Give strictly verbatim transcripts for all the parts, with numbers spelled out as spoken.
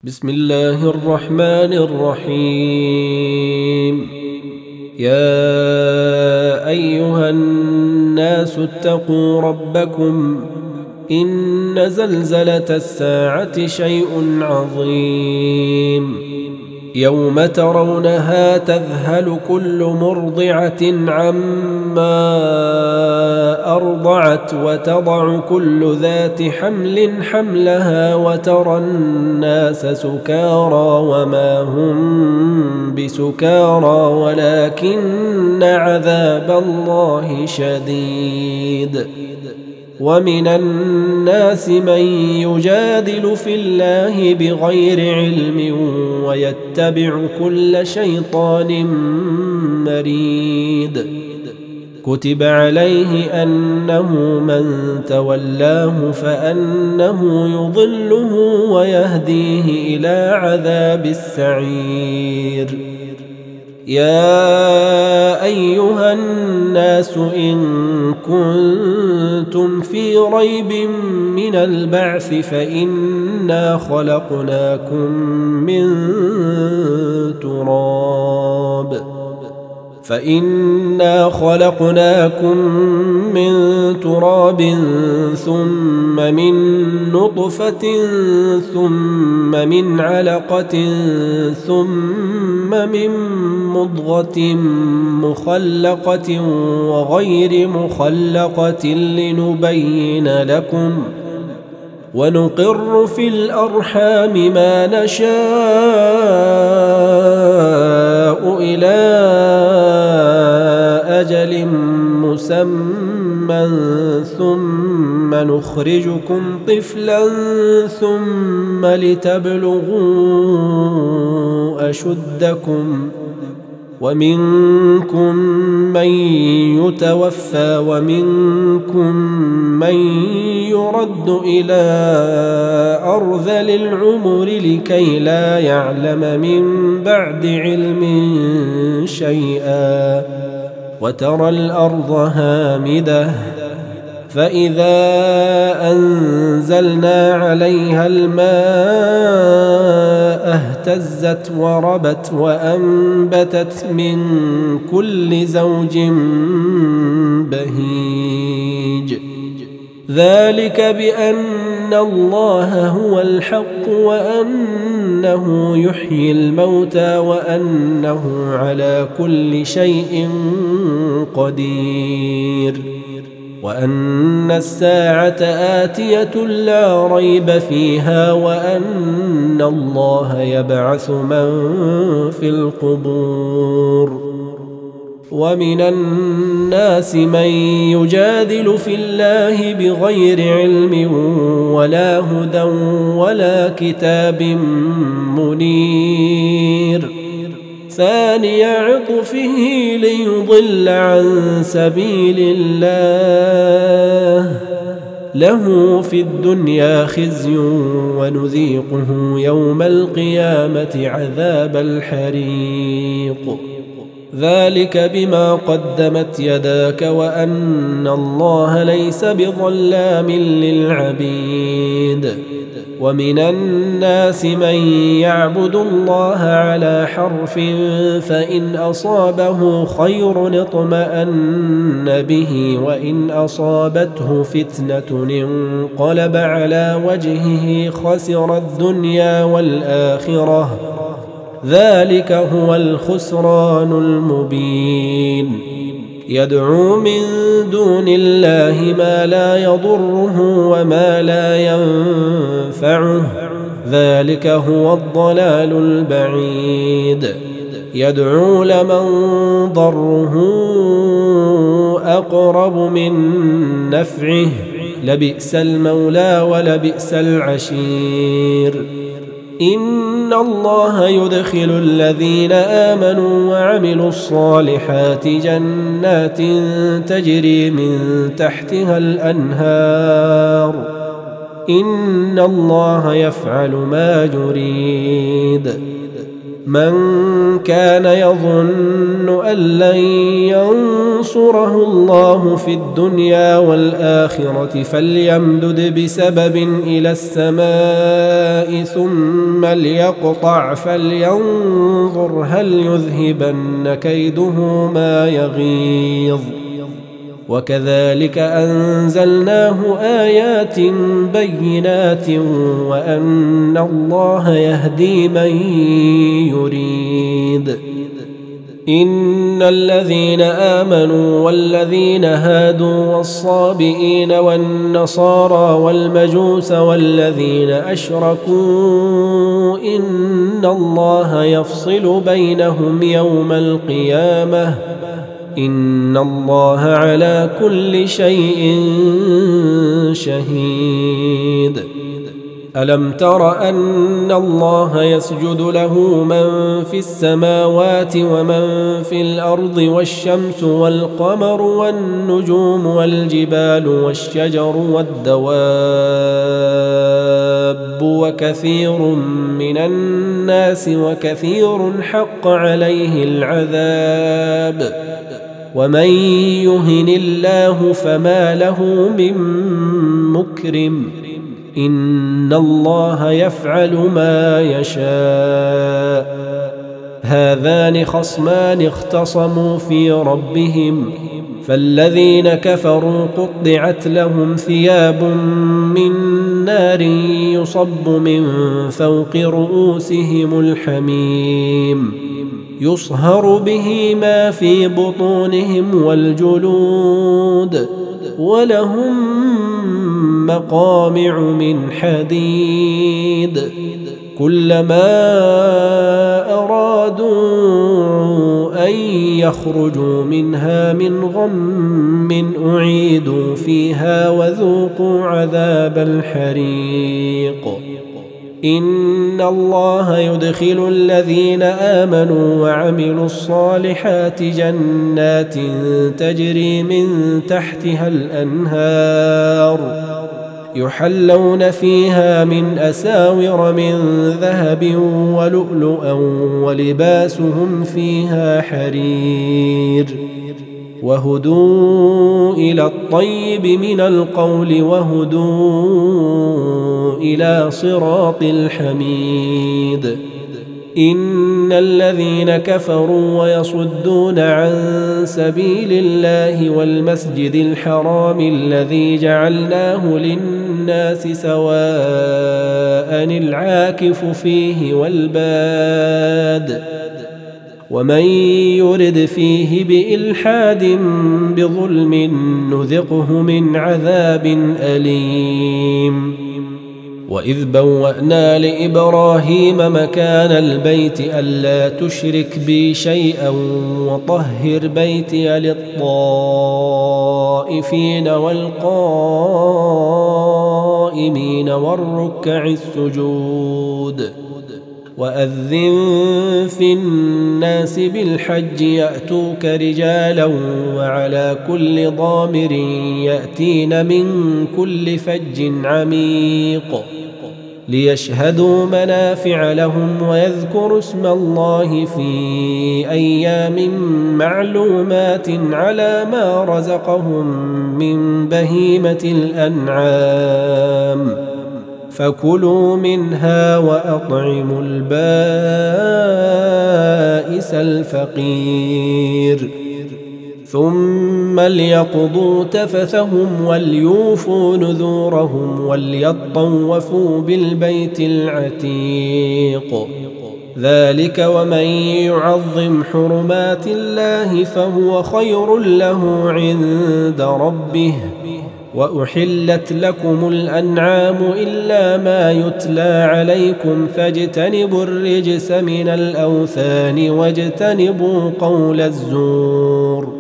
بسم الله الرحمن الرحيم. يا أيها الناس اتقوا ربكم إن زلزلة الساعة شيء عظيم، يوم ترونها تذهل كل مرضعة عما أرضعت وتضع كل ذات حمل حملها وترى الناس سكارى وما هم بسكارى ولكن عذاب الله شديد. ومن الناس من يجادل في الله بغير علم ويتبع كل شيطان مريد. كتب عليه أنه من تولاه فأنه يضله ويهديه إلى عذاب السعير. يا أيها الناس إن كنتم في ريب من البعث فإنا خلقناكم من تراب فإنا خلقناكم من تراب ثم من نطفة ثم من علقة ثم من مضغة مخلقة وغير مخلقة لنبين لكم، ونقر في الأرحام ما نشاء إلى أجل مسمى ثم نخرجكم طفلا ثم لتبلغوا أشدكم، ومنكم من يتوفى ومنكم من يرد إلى أرذل العمر لكي لا يعلم من بعد علم شيئا. وترى الأرض هامدة فإذا أنزلنا عليها الماء اهتزت وربت وأنبتت من كل زوج بهيج. ذلك بأن الله هو الحق وأنه يحيي الموتى وأنه على كل شيء قدير، وأن الساعة آتية لا ريب فيها، وأن الله يبعث من في القبور. ومن الناس من يجادل في الله بغير علم ولا هدى ولا كتاب منير. ثاني عطفه ليضل عن سبيل الله، له في الدنيا خزي ونذيقه يوم القيامة عذاب الحريق. ذلك بما قدمت يداك وأن الله ليس بظلام للعبيد. ومن الناس من يعبد الله على حرف فإن أصابه خير اطمأن به وإن أصابته فتنة انقلب على وجهه خسر الدنيا والآخرة، ذلك هو الخسران المبين. يدعو من دون الله ما لا يضره وما لا ينفعه، ذلك هو الضلال البعيد. يدعو لمن ضره أقرب من نفعه، لبئس المولى ولبئس العشير. إن الله يدخل الذين آمنوا وعملوا الصالحات جنات تجري من تحتها الأنهار، إن الله يفعل ما يريد. من كان يظن أن لن ينصره الله في الدنيا والآخرة فليمدد بسبب إلى السماء ثم ليقطع فلينظر هل يذهبن كيده ما يغيظ. وكذلك أنزلناه آيات بينات وأن الله يهدي من يريد. إن الذين آمنوا والذين هادوا والصابئين والنصارى والمجوس والذين أشركوا إن الله يفصل بينهم يوم القيامة إن الله على كل شيء شهيد. ألم تر أن الله يسجد له من في السماوات ومن في الأرض والشمس والقمر والنجوم والجبال والشجر والدواب وكثير من الناس وكثير حق عليه العذاب ومن يهن الله فما له من مكرم إن الله يفعل ما يشاء. هذان خصمان اختصموا في ربهم فالذين كفروا قطعت لهم ثياب من نار يصب من فوق رؤوسهم الحميم يصهر به ما في بطونهم والجلود ولهم مقامع من حديد كلما أرادوا أن يخرجوا منها من غم أعيدوا فيها وذوقوا عذاب الحريق. إن الله يدخل الذين آمنوا وعملوا الصالحات جنات تجري من تحتها الأنهار يحلون فيها من أساور من ذهب ولؤلؤا ولباسهم فيها حرير وهدوا إلى الطيب من القول وهدوا إلى صراط الحميد. إن الذين كفروا ويصدون عن سبيل الله والمسجد الحرام الذي جعلناه للناس سواء العاكف فيه والباد ومن يرد فيه بإلحاد بظلم نذقه من عذاب أليم. وإذ بوأنا لإبراهيم مكان البيت ألا تشرك بي شيئا وطهر بيتي للطائفين والقائمين والركع السجود. وأذن في الناس بالحج يأتوك رجالا وعلى كل ضامر يأتين من كل فج عميق ليشهدوا منافع لهم ويذكروا اسم الله في أيام معلومات على ما رزقهم من بهيمة الأنعام فكلوا منها وأطعموا البائس الفقير ثم ليقضوا تفثهم وليوفوا نذورهم وليطوفوا بالبيت العتيق. ذلك ومن يعظم حرمات الله فهو خير له عند ربه. وأحلت لكم الأنعام إلا ما يتلى عليكم فاجتنبوا الرجس من الأوثان واجتنبوا قول الزور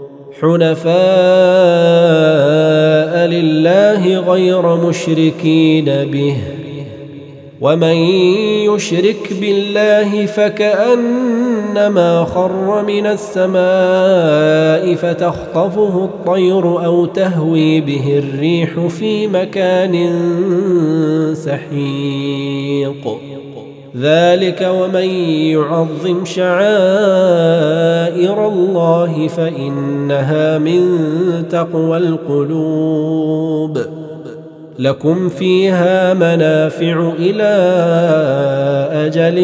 حنفاء لله غير مشركين به. ومن يشرك بالله فكأنما خر من السماء فتخطفه الطير أو تهوي به الريح في مكان سحيق. ذلك ومن يعظم شعائر الله فإنها من تقوى القلوب. لكم فيها منافع إلى أجل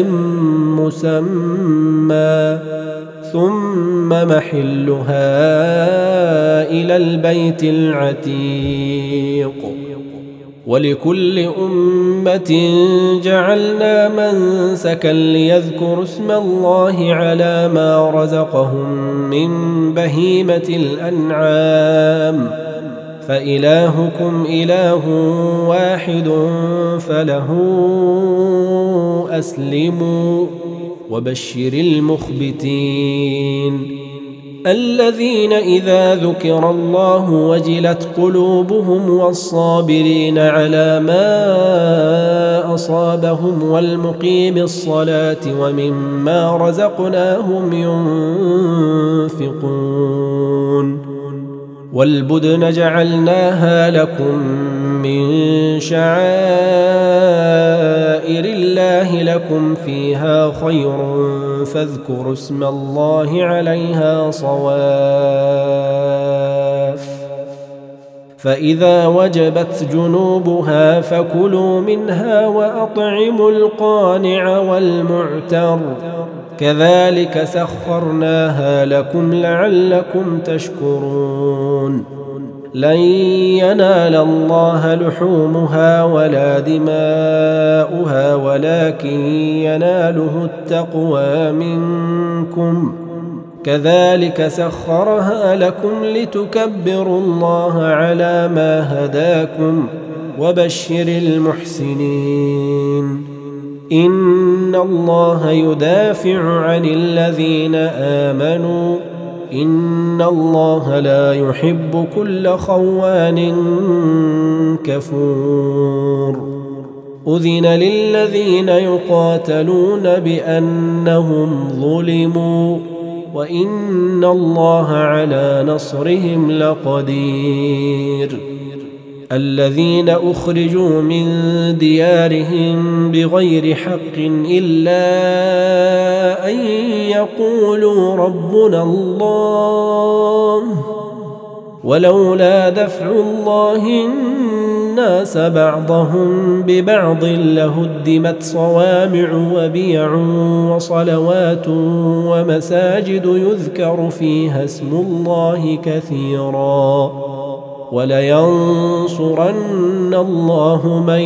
مسمى ثم محلها إلى البيت العتيق. ولكل أمة جعلنا منسكا ليذكروا اسم الله على ما رزقهم من بهيمة الأنعام فإلهكم إله واحد فله أسلموا وبشر المخبتين الذين إذا ذكر الله وجلت قلوبهم والصابرين على ما أصابهم والمقيم الصلاة ومما رزقناهم ينفقون. والبدن جعلناها لكم من شعائر الله لكم فيها خير فاذكروا اسم الله عليها صواف. فإذا وجبت جنوبها فكلوا منها وأطعموا القانع والمعتر كذلك سخرناها لكم لعلكم تشكرون. لن ينال الله لحومها ولا دماؤها ولكن يناله التقوى منكم كذلك سخرها لكم لتكبروا الله على ما هداكم وبشر المحسنين. إن الله يدافع عن الذين آمنوا إن الله لا يحب كل خوان كفور. أذن للذين يقاتلون بأنهم ظلموا وإن الله على نصرهم لقدير. الذين أخرجوا من ديارهم بغير حق إلا أن يقولوا ربنا الله ولولا دفع الله الناس بعضهم ببعض لهدمت صوامع وبيع وصلوات ومساجد يذكر فيها اسم الله كثيرا ولينصرن الله من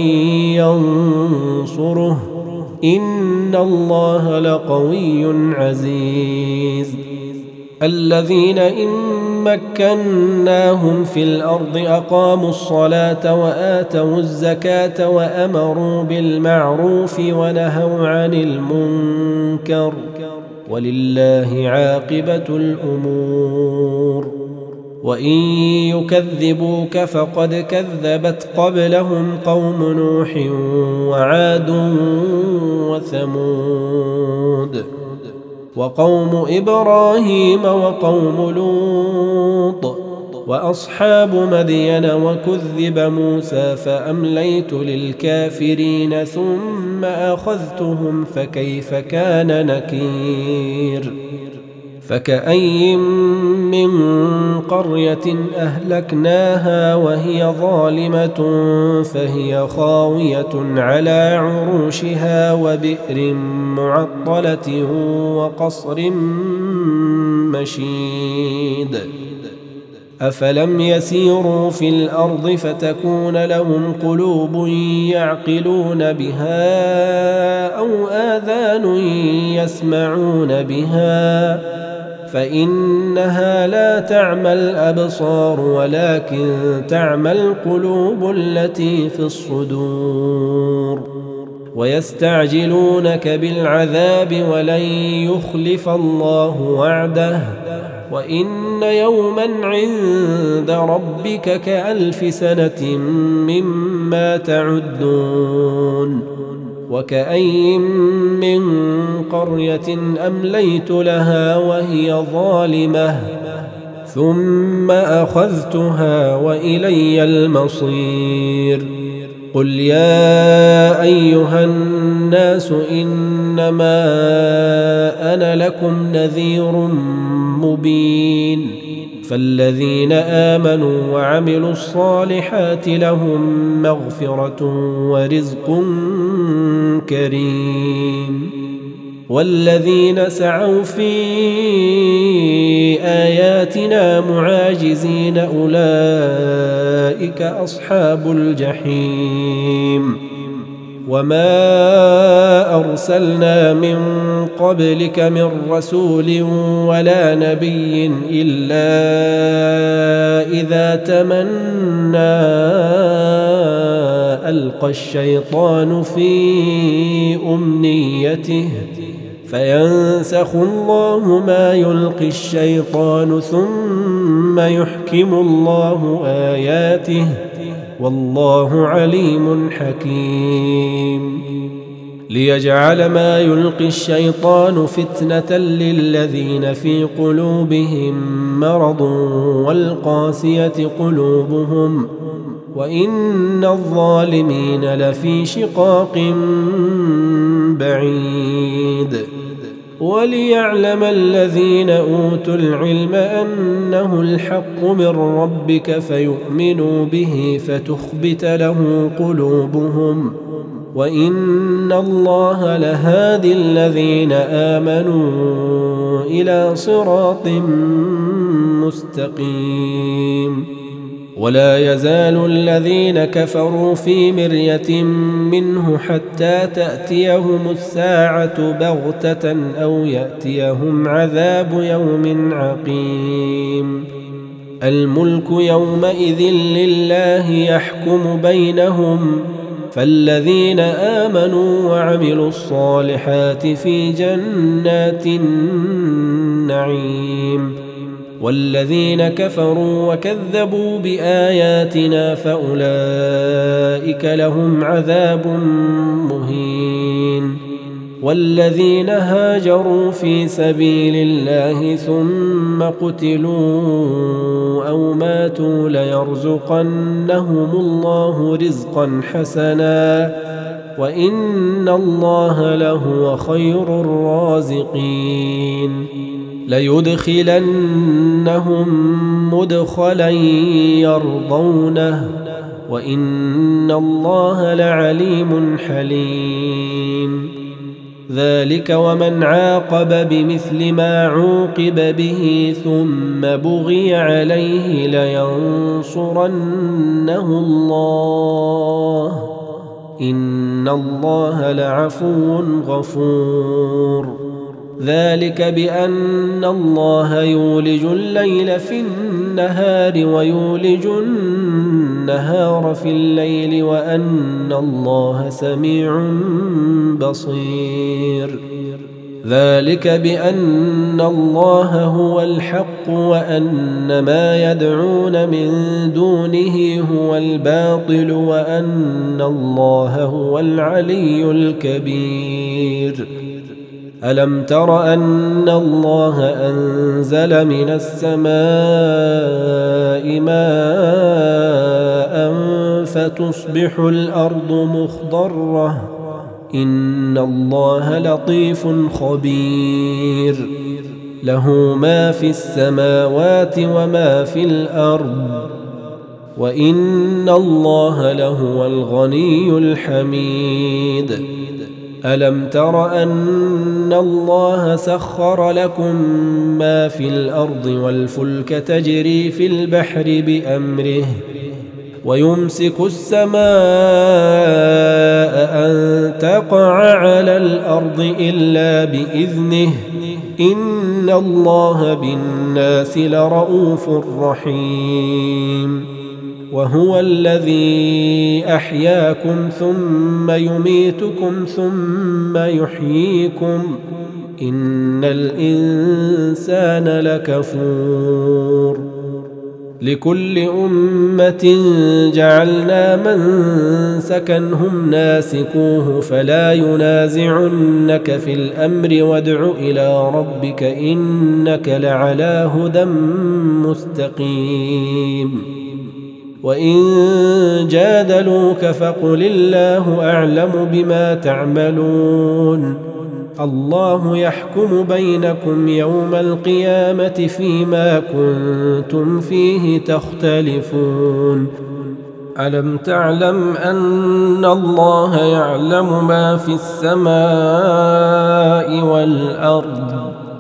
ينصره إن الله لقوي عزيز. الذين إن مكناهم في الأرض أقاموا الصلاة وآتوا الزكاة وأمروا بالمعروف ونهوا عن المنكر ولله عاقبة الأمور. وإن يكذبوك فقد كذبت قبلهم قوم نوح وعاد وثمود وقوم إبراهيم وقوم لوط وأصحاب مدين وكذب موسى فأمليت للكافرين ثم أخذتهم فكيف كان نكير. فكأي من قرية أهلكناها وهي ظالمة فهي خاوية على عروشها وبئر معطلة وقصر مشيد. أفلم يسيروا في الأرض فتكون لهم قلوب يعقلون بها أو آذان يسمعون بها فإنها لا تعمى الأبصار ولكن تعمى القلوب التي في الصدور. ويستعجلونك بالعذاب ولن يخلف الله وعده وإن يوما عند ربك كألف سنة مما تعدون. وكأي من قرية أمليت لها وهي ظالمة ثم أخذتها وإلي المصير. قل يا أيها الناس إنما أنا لكم نذير مبين فالذين آمنوا وعملوا الصالحات لهم مغفرة ورزق كريم والذين سعوا في آياتنا معاجزين أولئك أصحاب الجحيم وما أرسلنا من قبلك من رسول ولا نبي إلا إذا تمنى ألقى الشيطان في أمنيته فينسخ الله ما يلقي الشيطان ثم يحكم الله آياته والله عليم حكيم ليجعل ما يلقي الشيطان فتنة للذين في قلوبهم مرض والقاسية قلوبهم وإن الظالمين لفي شقاق بعيد وليعلم الذين أوتوا العلم أنه الحق من ربك فيؤمنوا به فتخبت له قلوبهم وإن الله لهادي الذين آمنوا إلى صراط مستقيم ولا يزال الذين كفروا في مرية منه حتى تأتيهم الساعة بغتة أو يأتيهم عذاب يوم عقيم الملك يومئذ لله يحكم بينهم فالذين آمنوا وعملوا الصالحات في جنات النعيم والذين كفروا وكذبوا بآياتنا فأولئك لهم عذاب مهين والذين هاجروا في سبيل الله ثم قتلوا أو ماتوا ليرزقنهم الله رزقا حسنا وإن الله لهو خير الرازقين ليدخلنهم مدخلا يرضونه وإن الله لعليم حليم ذلك ومن عاقب بمثل ما عوقب به ثم بغي عليه لينصرنه الله إن الله لعفو غفور ذلك بأن الله يولج الليل في النهار ويولج النهار في الليل وأن الله سميع بصير ذلك بأن الله هو الحق وأن ما يدعون من دونه هو الباطل وأن الله هو العلي الكبير ألم تر أن الله أنزل من السماء ماء فتصبح الأرض مخضرة إن الله لطيف خبير له ما في السماوات وما في الأرض وإن الله لهو الغني الحميد ألم تر أن الله سخر لكم ما في الأرض والفلك تجري في البحر بأمره ويمسك السماء أن تقع على الأرض إلا بإذنه إن الله بالناس لرؤوف رحيم وهو الذي أحياكم ثم يميتكم ثم يحييكم إن الإنسان لكفور لكل أمة جعلنا منسكا هم ناسكوه فلا ينازعنك في الأمر وادع إلى ربك إنك لعلى هدى مستقيم وإن جادلوك فقل الله أعلم بما تعملون الله يحكم بينكم يوم القيامة فيما كنتم فيه تختلفون ألم تعلم أن الله يعلم ما في السماء والأرض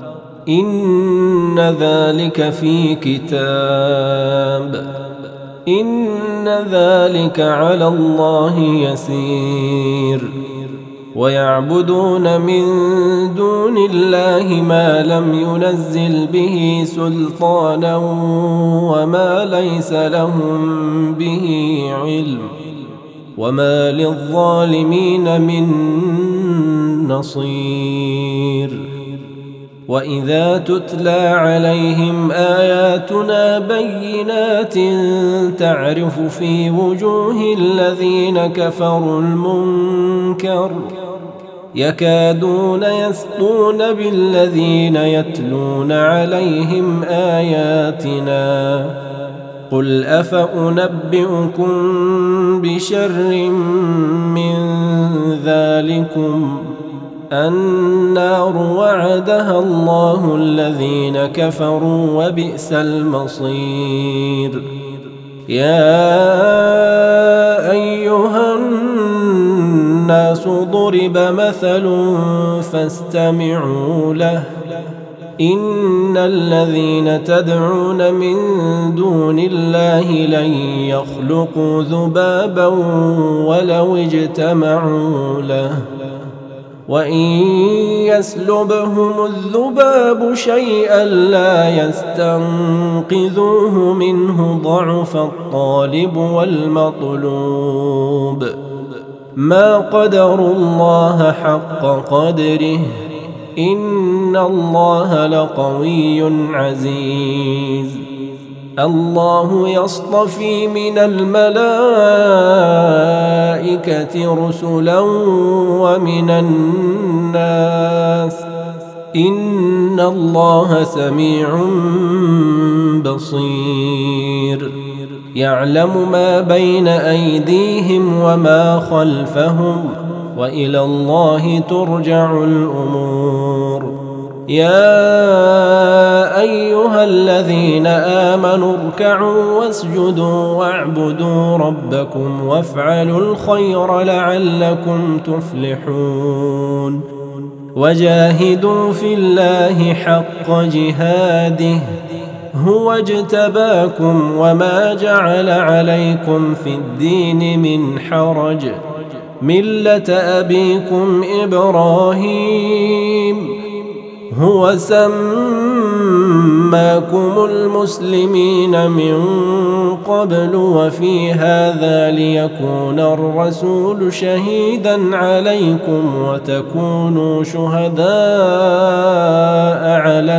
إن ذلك في كتاب إن ذلك على الله يسير ويعبدون من دون الله ما لم ينزل به سلطانا وما ليس لهم به علم وما للظالمين من نصير وإذا تتلى عليهم آياتنا بينات تعرف في وجوه الذين كفروا المنكر يكادون يسطون بالذين يتلون عليهم آياتنا قل أفأنبئكم بشر من ذلكم النار وعدها الله الذين كفروا وبئس المصير يا أيها الناس ضرب مثل فاستمعوا له إن الذين تدعون من دون الله لن يخلقوا ذبابا ولو اجتمعوا له وإن يسلبهم الذباب شيئا لا يستنقذوه منه ضعف الطالب والمطلوب ما قدروا الله حق قدره إن الله لقوي عزيز الله يصطفي من الملائكة رسلا ومن الناس إن الله سميع بصير يعلم ما بين أيديهم وما خلفهم وإلى الله ترجع الأمور يا أيها الذين آمنوا اركعوا واسجدوا واعبدوا ربكم وافعلوا الخير لعلكم تفلحون وجاهدوا في الله حق جهاده هو اجتباكم وما جعل عليكم في الدين من حرج ملة أبيكم إبراهيم هو سماكم المسلمين من قبل وفي هذا ليكون الرسول شهيدا عليكم وتكونوا شهداء على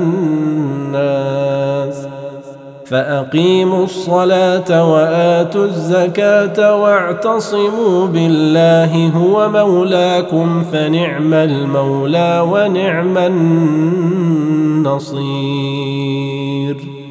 الناس فأقيموا الصلاة وآتوا الزكاة واعتصموا بالله هو مولاكم فنعم المولى ونعم النصير.